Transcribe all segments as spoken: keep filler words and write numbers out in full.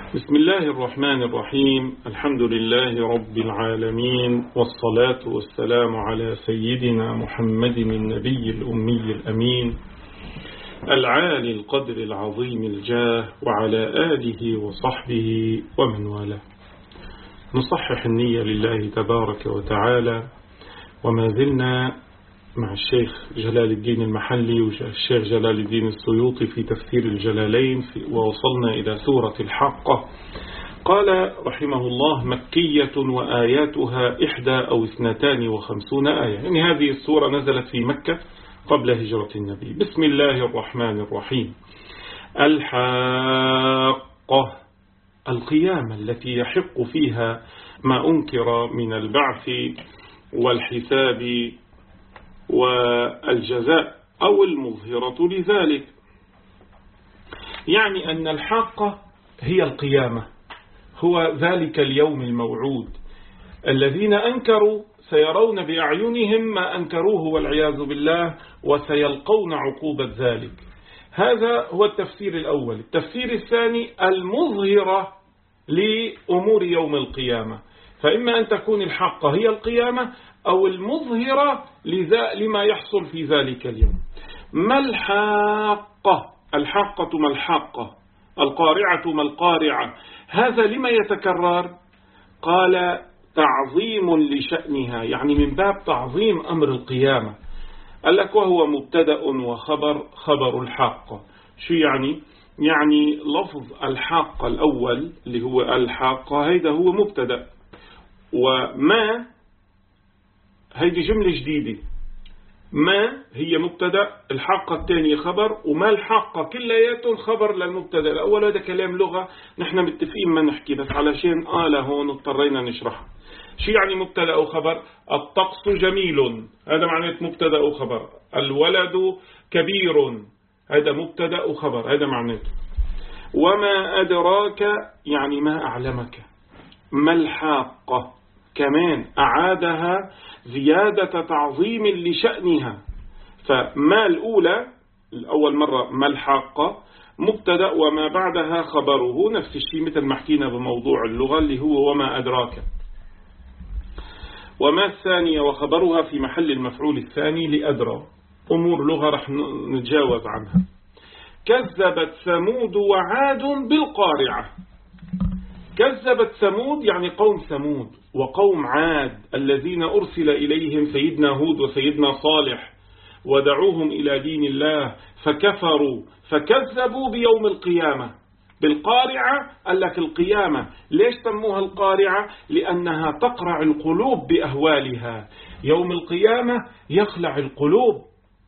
بسم الله الرحمن الرحيم. الحمد لله رب العالمين، والصلاة والسلام على سيدنا محمد النبي الأمي الأمين العالي القدر العظيم الجاه، وعلى آله وصحبه ومن والاه. نصحح النية لله تبارك وتعالى، وما زلنا مع الشيخ جلال الدين المحلي والشيخ جلال الدين السيوطي في تفسير الجلالين، ووصلنا إلى سورة الحاقة. قال رحمه الله: مكية وآياتها إحدى أو اثنتان وخمسون آية، يعني هذه السورة نزلت في مكة قبل هجرة النبي. بسم الله الرحمن الرحيم. الحاقة، القيامة التي يحق فيها ما أنكر من البعث والحساب والجزاء أو المظهرة لذلك. يعني أن الحاقة هي القيامة، هو ذلك اليوم الموعود. الذين أنكروا سيرون بأعينهم ما أنكروه والعياذ بالله، وسيلقون عقوبة ذلك. هذا هو التفسير الأول. التفسير الثاني: المظهرة لأمور يوم القيامة، فإما أن تكون الحاقة هي القيامة أو المظهرة لما يحصل في ذلك اليوم. ما الحاقة؟ الحاقة ما الحاقة؟ القارعة ما القارعة؟ هذا لما يتكرر؟ قال: تعظيم لشأنها، يعني من باب تعظيم أمر القيامة. قال لك: وهو مبتدأ وخبر خبر الحاقة. شو يعني؟ يعني لفظ الحاقة الأول اللي هو الحاقة، هيدا هو مبتدأ، وما هيدي جملة جديدة. ما هي مبتدأ، الحاقة الثانية خبر، وما الحاقة كلياتهم خبر للمبتدأ الأول. هذا كلام لغة نحن متفقين ما نحكي، بس علشان قال هون اضطرينا نشرح. شو يعني مبتدأ وخبر؟ الطقس جميل، هذا معناه مبتدأ وخبر. الولد كبير، هذا مبتدأ وخبر، هذا معناته. وما أدراك، يعني ما أعلمك. ما الحاقة كمان أعادها زيادة تعظيم لشأنها. فما الأولى الأول مرة ما الحاقة مبتدأ، وما بعدها خبره، نفس الشيء مثل ما حكينا بموضوع اللغة اللي هو وما أدراك. وما الثانية وخبرها في محل المفعول الثاني لأدرى. أمور لغة رح نتجاوز عنها. كذبت ثمود وعاد بالقارعة. كذبت ثمود يعني قوم ثمود، وقوم عاد الذين أرسل إليهم سيدنا هود وسيدنا صالح، ودعوهم إلى دين الله فكفروا فكذبوا بيوم القيامة. بالقارعة قال لك القيامة. ليش سموها القارعة؟ لأنها تقرع القلوب بأهوالها. يوم القيامة يخلع القلوب.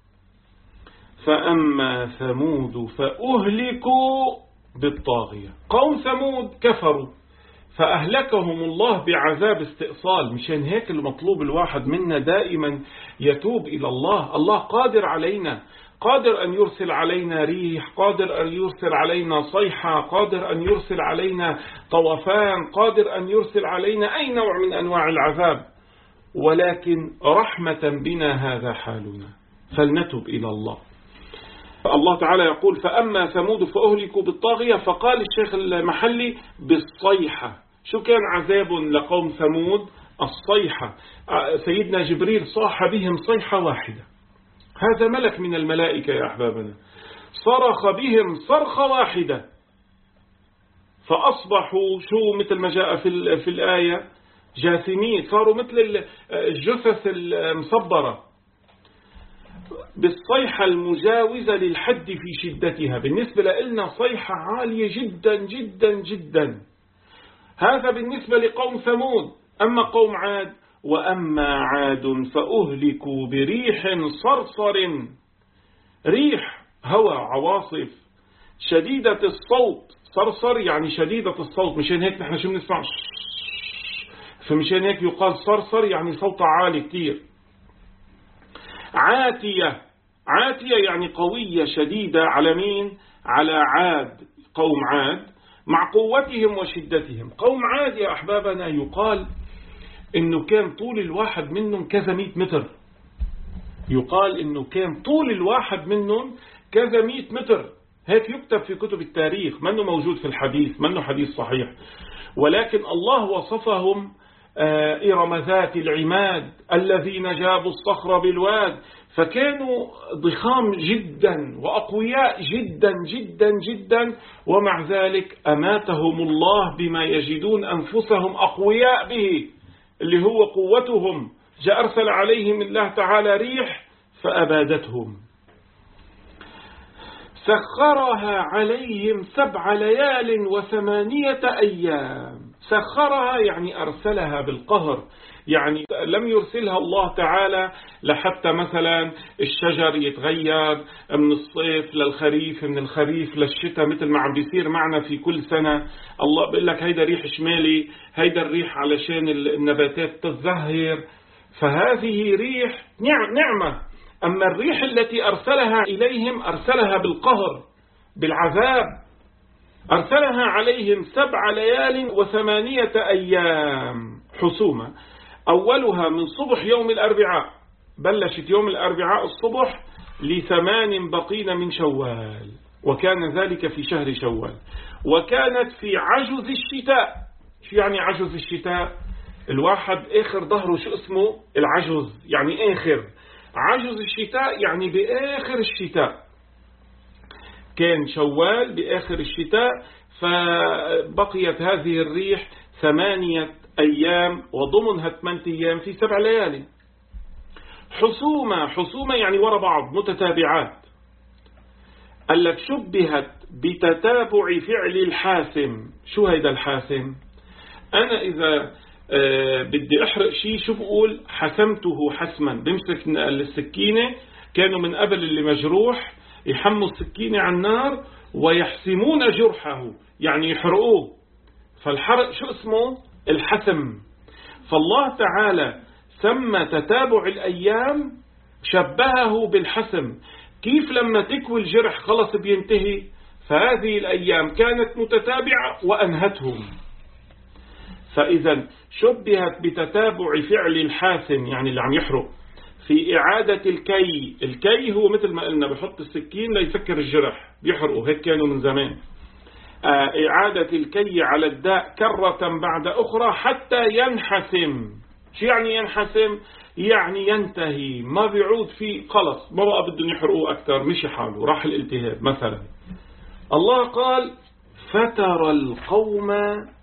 فأما ثمود فأهلكوا بالطاغية. قوم ثمود كفروا فأهلكهم الله بعذاب استئصال. مشان هيك المطلوب الواحد منا دائما يتوب إلى الله. الله قادر علينا، قادر أن يرسل علينا ريح، قادر أن يرسل علينا صيحة، قادر أن يرسل علينا طوفان، قادر أن يرسل علينا أي نوع من أنواع العذاب، ولكن رحمة بنا هذا حالنا، فلنتب إلى الله. الله تعالى يقول: فأما ثمود فأهلكوا بالطاغية. فقال الشيخ المحلي: بالصيحة. شو كان عذاب لقوم ثمود؟ الصيحة. سيدنا جبريل صاح بهم صيحة واحدة. هذا ملك من الملائكة يا أحبابنا، صرخ بهم صرخة واحدة، فأصبحوا شو مثل ما جاء في, في الآية جاثمين، صاروا مثل الجثث المصبرة. بالصيحة المجاوزة للحد في شدتها. بالنسبة لنا صيحة عالية جدا جدا جدا. هذا بالنسبة لقوم ثمود. أما قوم عاد: وأما عاد فأهلكوا بريح صرصر. ريح هواء عواصف شديدة الصوت. صرصر يعني شديدة الصوت. مشان هيك نحن شو بنسمع؟ فمشان هيك يقال صرصر يعني صوت عالي كتير. عاتية. عاتية يعني قوية شديدة. على مين؟ على عاد، قوم عاد، مع قوتهم وشدتهم. قوم عاد يا أحبابنا يقال إنه كان طول الواحد منهم كذا مئة متر. يقال إنه كان طول الواحد منهم كذا مئة متر. هيك يكتب في كتب التاريخ، منه موجود في الحديث، منه حديث صحيح. ولكن الله وصفهم إرم ذات العماد الذين جابوا الصخر بالواد، فكانوا ضخام جدا وأقوياء جدا جدا جدا، ومع ذلك أماتهم الله بما يجدون أنفسهم أقوياء به، اللي هو قوتهم. جاء أرسل عليهم الله تعالى ريح فأبادتهم. سخرها عليهم سبع ليال وثمانية أيام. سخرها يعني أرسلها بالقهر، يعني لم يرسلها الله تعالى لحتى مثلا الشجر يتغير من الصيف للخريف، من الخريف للشتاء، مثل ما عم بيصير معنا في كل سنة. الله بيقول لك هيدا ريح شمالي، هيدا الريح علشان النباتات تتزهر. فهذه ريح نعمة. أما الريح التي أرسلها إليهم أرسلها بالقهر بالعذاب. أرسلها عليهم سبع ليال وثمانية أيام حسومة. أولها من صبح يوم الأربعاء، بلشت يوم الأربعاء الصبح لثمان بقين من شوال، وكان ذلك في شهر شوال. وكانت في عجز الشتاء. شو يعني عجز الشتاء؟ الواحد آخر ظهره شو اسمه؟ العجز، يعني آخر عجز الشتاء، يعني بآخر الشتاء. كان شوال بآخر الشتاء، فبقيت هذه الريح ثمانية أيام وضمنها ثمانية أيام في سبع ليالي. حسومة، حسومة يعني ورا بعض متتابعات. قال لك شبهت بتتابع فعل الحاسم. شو هيدا الحاسم؟ أنا إذا أه بدي أحرق شيء، شو بقول؟ حسمته حسما. بمسك السكينة، كانوا من قبل اللي مجروح يحموا السكينة على النار ويحسمون جرحه، يعني يحرقوه. فالحرق شو اسمه؟ الحسم. فالله تعالى سمى تتابع الأيام، شبهه بالحسم. كيف لما تكوي الجرح خلص بينتهي؟ فهذه الأيام كانت متتابعة وأنهتهم. فإذا شبهت بتتابع فعل الحاسم، يعني اللي عم يحرق، في إعادة الكي. الكي هو مثل ما قلنا بحط السكين ليسكر الجرح، بيحرقوا، هيك كانوا من زمان. إعادة الكي على الداء كرة بعد أخرى حتى ينحسم. شو يعني ينحسم؟ يعني ينتهي، ما بيعود فيه، خلص ما بقى بدهم يحرقوه أكثر، مشي حاله، راح الالتهاب مثلا. الله قال فترى القوم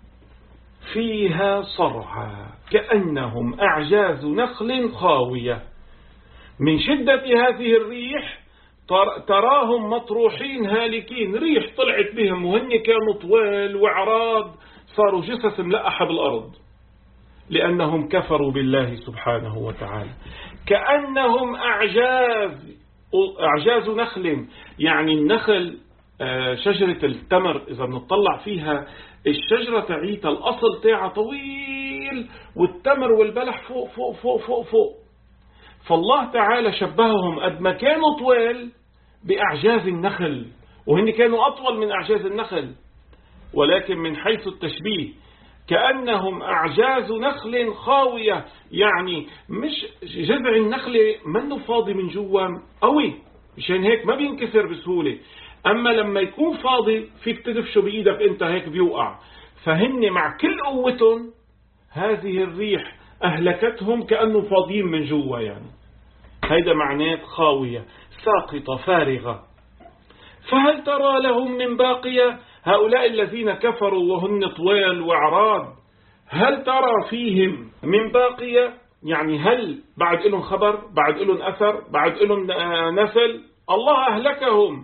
فيها صرعى كأنهم أعجاز نخل خاوية. من شدة هذه الريح تراهم مطروحين هالكين. ريح طلعت بهم وهن كانوا طوال وعراض، صاروا جثث ملقحة بالأرض لأنهم كفروا بالله سبحانه وتعالى. كأنهم أعجاز أعجاز نخل، يعني النخل شجرة التمر إذا بنطلع فيها الشجرة تعيتها الأصل تاعها طويل، والتمر والبلح فوق فوق فوق فوق فوق. فالله تعالى شبههم قد ما كانوا طوال بأعجاز النخل، وهن كانوا أطول من أعجاز النخل، ولكن من حيث التشبيه كأنهم أعجاز نخل خاوية، يعني مش جذع النخل منه فاضي من جوا قوي، مشان هيك ما بينكسر بسهولة. أما لما يكون فاضي فيك تدفشه بإيدك أنت هيك بيوقع. فهن مع كل قوتهم هذه الريح أهلكتهم كأنه فاضيين من جوا، يعني هيدا معناه خاوية ساقطة فارغة. فهل ترى لهم من باقية؟ هؤلاء الذين كفروا وهن طوال وعراض، هل ترى فيهم من باقية؟ يعني هل بعد لهم خبر، بعد لهم أثر، بعد لهم نسل؟ الله أهلكهم.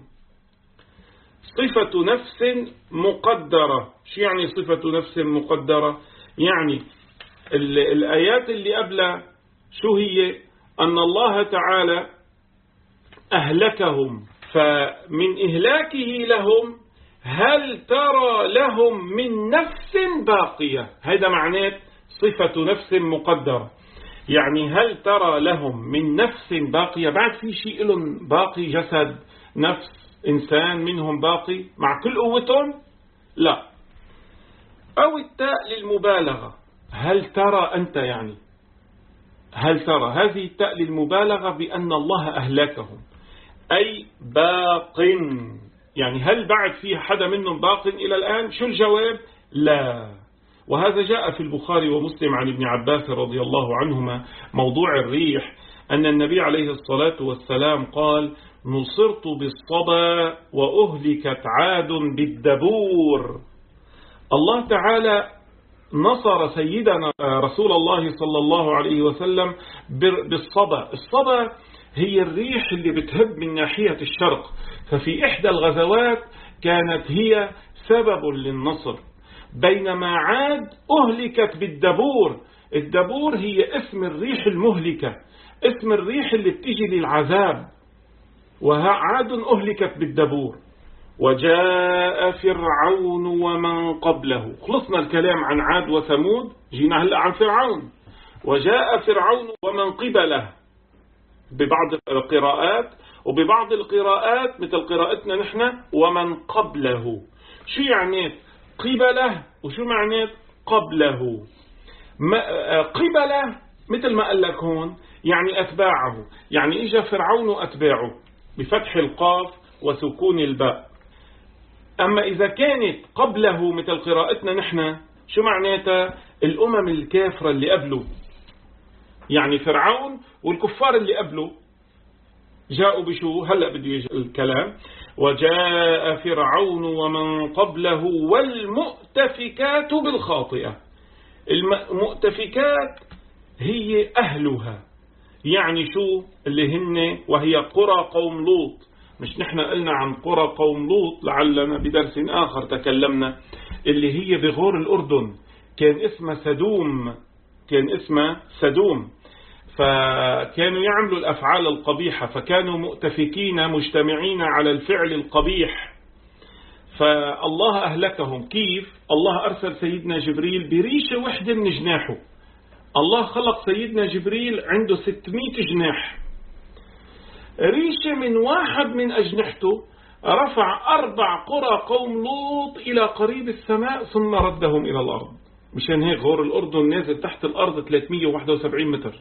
صفة نفس مقدرة. شو يعني صفة نفس مقدرة؟ يعني الآيات اللي قبلها شو هي؟ أن الله تعالى أهلكهم، فمن إهلاكه لهم هل ترى لهم من نفس باقية. هذا معناه صفة نفس مقدرة، يعني هل ترى لهم من نفس باقية، بعد في شيء لهم باقي، جسد نفس إنسان منهم باقي مع كل قوتهم؟ لا. أو التاء للمبالغة، هل ترى أنت، يعني هل ترى، هذه التاء للمبالغة بأن الله أهلكهم، أي باق يعني هل بعد فيه حدا منهم باق إلى الآن؟ شو الجواب؟ لا. وهذا جاء في البخاري ومسلم عن ابن عباس رضي الله عنهما موضوع الريح، أن النبي عليه الصلاة والسلام قال: نصرت بالصبا وأهلكت عاد بالدبور. الله تعالى نصر سيدنا رسول الله صلى الله عليه وسلم بالصبا. الصبا هي الريح اللي بتهب من ناحية الشرق، ففي إحدى الغزوات كانت هي سبب للنصر، بينما عاد أهلكت بالدبور. الدبور هي اسم الريح المهلكة، اسم الريح اللي بتيجي للعذاب، وعاد أهلكت بالدبور. وجاء فرعون ومن قبله. خلصنا الكلام عن عاد وثمود، جينا هلأ عن فرعون. وجاء فرعون ومن قبله ببعض القراءات، وببعض القراءات مثل قراءتنا نحن ومن قبله. شو يعني قبله وشو معنى قبله؟ قبله مثل ما قال لك هون يعني أتباعه، يعني إجا فرعون وأتباعه بفتح القاف وسكون الباء. أما إذا كانت قبله مثل قراءتنا نحن، شو معناتها؟ الأمم الكافرة اللي قبله، يعني فرعون والكفار اللي قبله جاءوا بشو؟ هلأ بده يجي الكلام. وجاء فرعون ومن قبله والمؤتفكات بالخاطئة. المؤتفكات هي أهلها، يعني شو اللي هن وهي قرى قوم لوط. مش نحن قلنا عن قرى قوم لوط لعلنا بدرس آخر تكلمنا، اللي هي بغور الأردن كان اسمها سدوم، كان اسمها سدوم، فكانوا يعملوا الأفعال القبيحة، فكانوا مؤتفكين مجتمعين على الفعل القبيح، فالله أهلكهم. كيف؟ الله أرسل سيدنا جبريل بريشة وحدة من جناحه. الله خلق سيدنا جبريل عنده ستمائة جناح، ريشة من واحد من أجنحته رفع أربع قرى قوم لوط إلى قريب السماء ثم ردهم إلى الأرض. مشان هيك غور الأردن نازل تحت الأرض ثلاثمائة وواحد وسبعين متر.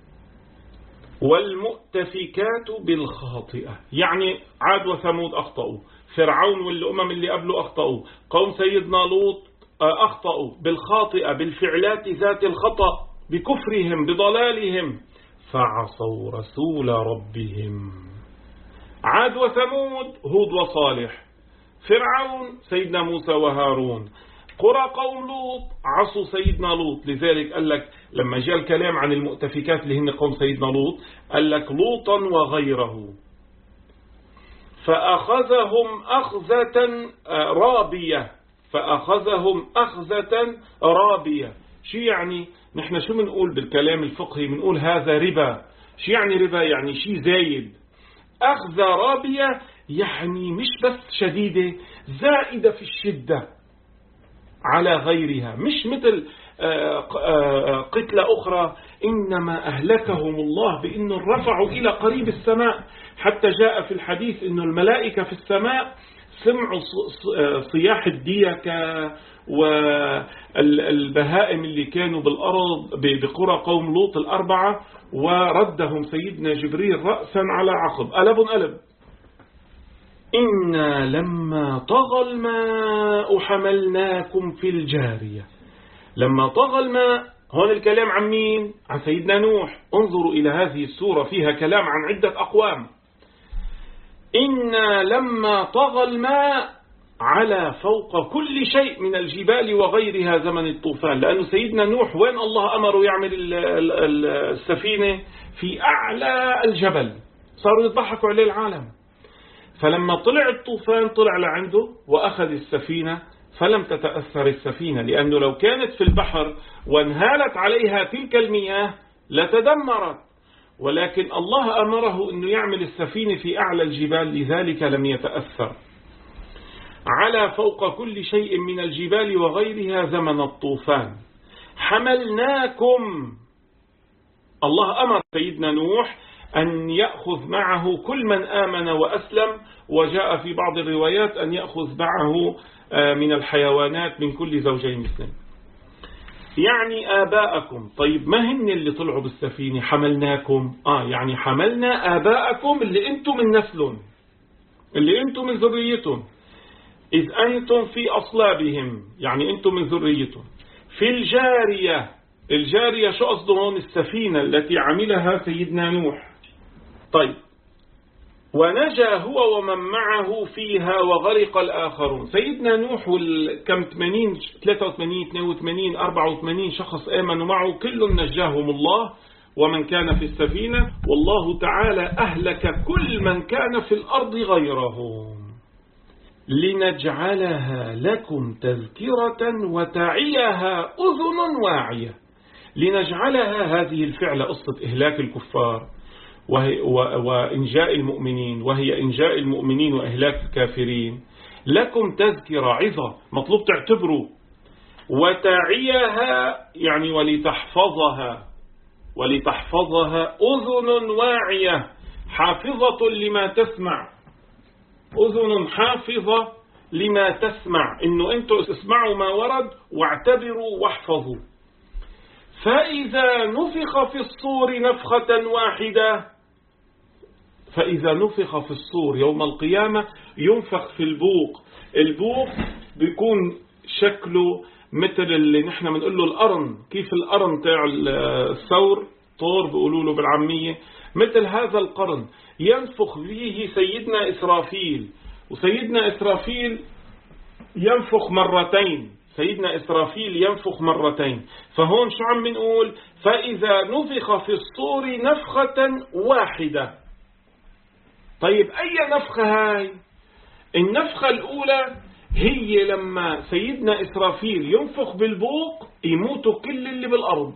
والمؤتفكات بالخاطئة، يعني عاد وثمود أخطأوا، فرعون والأمم اللي قبله أخطأوا، قوم سيدنا لوط أخطأوا بالخاطئة، بالفعلات ذات الخطأ، بكفرهم بضلالهم، فعصوا رسول ربهم. عاد وثمود هود وصالح، فرعون سيدنا موسى وهارون، قرى قوم لوط عصوا سيدنا لوط. لذلك قال لك لما جاء الكلام عن المؤتفكات اللي هن قوم سيدنا لوط قال لك لوطا وغيره، فأخذهم أخذة رابية، فأخذهم أخذة رابية. شو يعني؟ نحن شو منقول بالكلام الفقهي؟ منقول هذا ربا. شو يعني ربا؟ يعني شيء زايد. أخذ رابية يعني مش بس شديدة، زائدة في الشدة على غيرها، مش مثل قتلة أخرى. إنما أهلكهم الله بأنه رفعوا إلى قريب السماء، حتى جاء في الحديث أنه الملائكة في السماء سمعوا صياح الديكة والبهائم اللي كانوا بالأرض بقرى قوم لوط الأربعة، وردهم سيدنا جبريل رأسا على عقب، قلب قلب. إنا لما طغى الماء حملناكم في الجارية. لما طغى الماء، هون الكلام عن مين؟ عن سيدنا نوح. انظروا إلى هذه السورة، فيها كلام عن عدة أقوام. إنا لما طغى الماء على فوق كل شيء من الجبال وغيرها زمن الطوفان، لأنه سيدنا نوح وين الله أمره يعمل السفينة؟ في أعلى الجبل، صاروا يضحكوا عليه العالم. فلما طلع الطوفان طلع لعنده وأخذ السفينة، فلم تتأثر السفينة، لأنه لو كانت في البحر وانهالت عليها تلك المياه لتدمرت، ولكن الله أمره أنه يعمل السفينة في أعلى الجبال، لذلك لم يتأثر. على فوق كل شيء من الجبال وغيرها زمن الطوفان. حملناكم، الله أمر سيدنا نوح أن يأخذ معه كل من آمن وأسلم، وجاء في بعض الروايات أن يأخذ معه من الحيوانات من كل زوجين اثنين، يعني آباءكم. طيب ما هن اللي طلعوا بالسفينة؟ حملناكم، آه يعني حملنا آباءكم اللي أنتم من نسلهم. اللي أنتم من ذريتهم، إذ أنتم في أصلابهم، يعني أنتم من ذريتهم. في الجارية، الجارية شو قصده هون؟ السفينة التي عملها سيدنا نوح. طيب، ونجا هو ومن معه فيها وغرق الآخرون. سيدنا نوح والكم ثمانين ثلاثة وثمانين اثنين وثمانين أربعة وثمانين شخص آمنوا معه، كل نجاهم الله ومن كان في السفينة، والله تعالى أهلك كل من كان في الأرض غيرهم لنجعلها لكم تذكرة وتعيها أذن واعية. لنجعلها، هذه الفعلة قصة إهلاك الكفار وإنجاء المؤمنين، وهي إنجاء المؤمنين وإهلاك الكافرين. لكم تذكرة، عظة، مطلوب تعتبروا. وتعيها يعني ولتحفظها، ولتحفظها أذن واعية حافظة لما تسمع. أذن حافظة لما تسمع، إنه أنتم اسمعوا ما ورد واعتبروا واحفظوا. فإذا نفخ في الصور نفخة واحدة، فإذا نفخ في الصور يوم القيامة ينفخ في البوق. البوق بيكون شكله مثل اللي نحن بنقول له القرن، كيف القرن تاع الثور، طور بيقولوا له بالعامية، مثل هذا القرن ينفخ فيه سيدنا إسرافيل. وسيدنا إسرافيل ينفخ مرتين، سيدنا إسرافيل ينفخ مرتين. فهون شو عم بنقول؟ فإذا نفخ في الصور نفخة واحدة. طيب أي نفخة هاي؟ النفخة الأولى هي لما سيدنا إسرافيل ينفخ بالبوق يموتوا كل اللي بالأرض.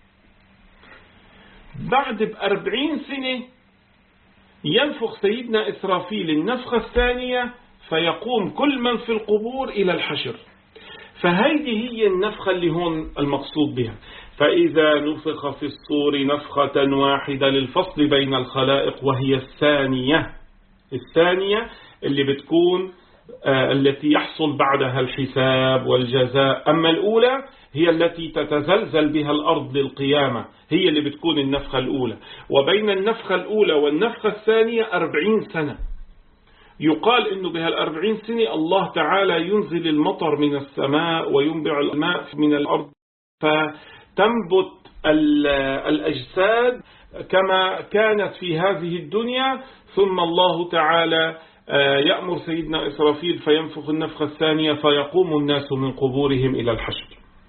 بعد بأربعين سنة ينفخ سيدنا إسرافيل النفخة الثانية فيقوم كل من في القبور إلى الحشر. فهيدي هي النفخة اللي هون المقصود بها. فإذا نفخ في الصور نفخة واحدة للفصل بين الخلائق، وهي الثانية، الثانية اللي بتكون آه التي يحصل بعدها الحساب والجزاء. أما الأولى هي التي تتزلزل بها الأرض للقيامة، هي اللي بتكون النفخة الأولى. وبين النفخة الأولى والنفخة الثانية أربعين سنة. يقال إنه بها الأربعين سنة الله تعالى ينزل المطر من السماء وينبع الماء من الأرض، فتنبت الأجساد كما كانت في هذه الدنيا. ثم الله تعالى يأمر سيدنا إسرافيل فينفخ النفخة الثانية فيقوم الناس من قبورهم إلى الحشر.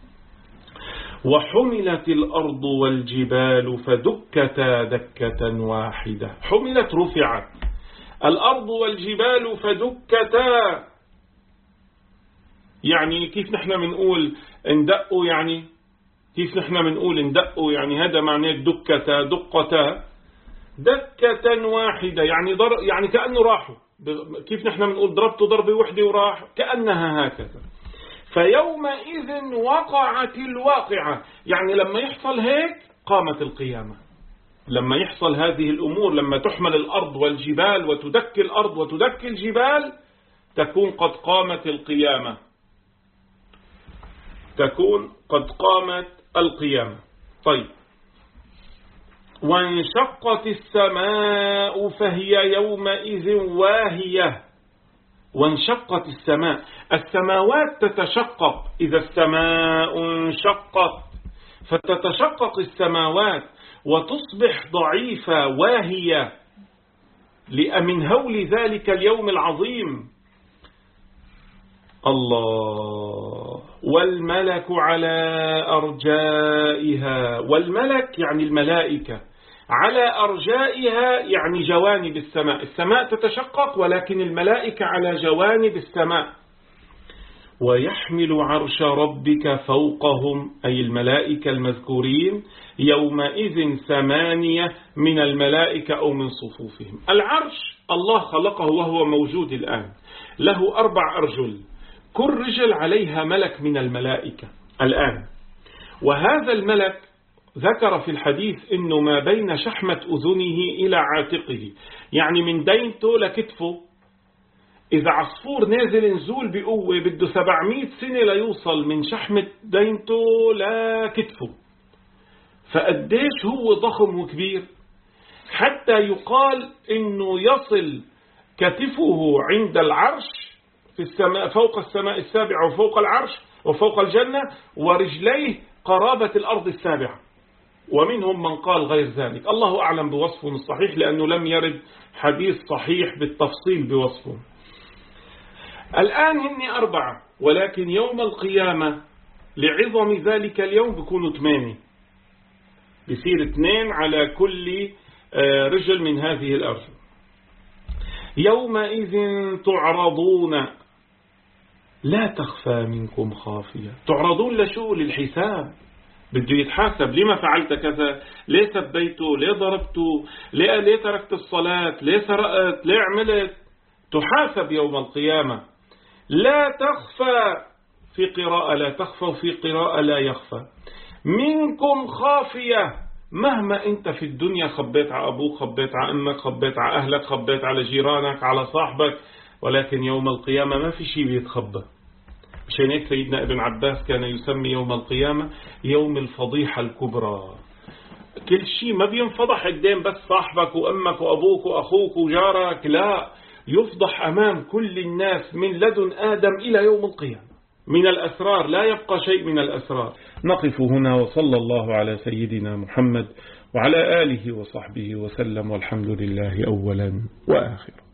وحملت الأرض والجبال فدكتا دكة واحدة. حملت رفعت الأرض والجبال فدكتا، يعني كيف نحن بنقول اندقوا، يعني كيف نحن بنقول اندقوا، يعني هذا معناه دكتا دقتا دكة واحدة، يعني ضر يعني كأنه راحوا. كيف نحن بنقول ضربته ضربة وحدة وراح، كأنها هكذا. فيومئذ وقعت الواقعة، يعني لما يحصل هيك قامت القيامة. لما يحصل هذه الأمور، لما تحمل الأرض والجبال وتدك الأرض وتدك الجبال، تكون قد قامت القيامة، تكون قد قامت القيامة. طيب، وانشقت السماء فهي يومئذ واهية. وانشقت السماء، السماوات تتشقق، إذا السماء انشقت فتتشقق السماوات وتصبح ضعيفة واهية من هول ذلك اليوم العظيم. الله. والملك على أرجائها، والملك يعني الملائكة، على أرجائها يعني جوانب السماء. السماء تتشقق ولكن الملائكة على جوانب السماء. ويحمل عرش ربك فوقهم، أي الملائكة المذكورين، يومئذ ثمانية من الملائكة أو من صفوفهم. العرش الله خلقه وهو موجود الآن، له أربع أرجل، كل رجل عليها ملك من الملائكة الآن. وهذا الملك ذكر في الحديث إنه ما بين شحمة أذنه إلى عاتقه، يعني من دينته لكتفه. إذا عصفور نازل نزول بقوة بده سبعمائة سنة ليوصل من شحمة دينته لكتفه. فقديش هو ضخم وكبير، حتى يقال إنه يصل كتفه عند العرش في السماء، فوق السماء السابعة وفوق العرش وفوق الجنة، ورجليه قرابة الأرض السابعة. ومنهم من قال غير ذلك، الله أعلم بوصفه الصحيح، لأنه لم يرد حديث صحيح بالتفصيل بوصفه. الآن هن أربعة، ولكن يوم القيامة لعظم ذلك اليوم بيكونوا ثمانية، بيصير اثنين على كل رجل من هذه الأرجل. يومئذ تعرضون لا تخفى منكم خافية. تعرضون لشو؟ للحساب، بده يتحاسب. لما فعلت كذا؟ ليه سبيته؟ ليه ضربته؟ ليه, ليه تركت الصلاة؟ ليه سرقت؟ ليه عملت؟ تحاسب يوم القيامة. لا تخفى في قراءة لا تخفى، وفي قراءة لا يخفى. منكم خافية، مهما انت في الدنيا خبيت على أبوك، خبيت على أمك، خبيت على أهلك، خبيت على جيرانك، على صاحبك، ولكن يوم القيامة ما في شيء بيتخبى. مشان هيك سيدنا ابن عباس كان يسمي يوم القيامة يوم الفضيحة الكبرى. كل شيء ما بينفضح قدام بس صاحبك وأمك وأبوك وأخوك وجارك، لا، يفضح أمام كل الناس من لدن آدم إلى يوم القيامة. من الأسرار لا يبقى شيء من الأسرار. نقف هنا، وصلى الله على سيدنا محمد وعلى آله وصحبه وسلم، والحمد لله أولا وآخرا.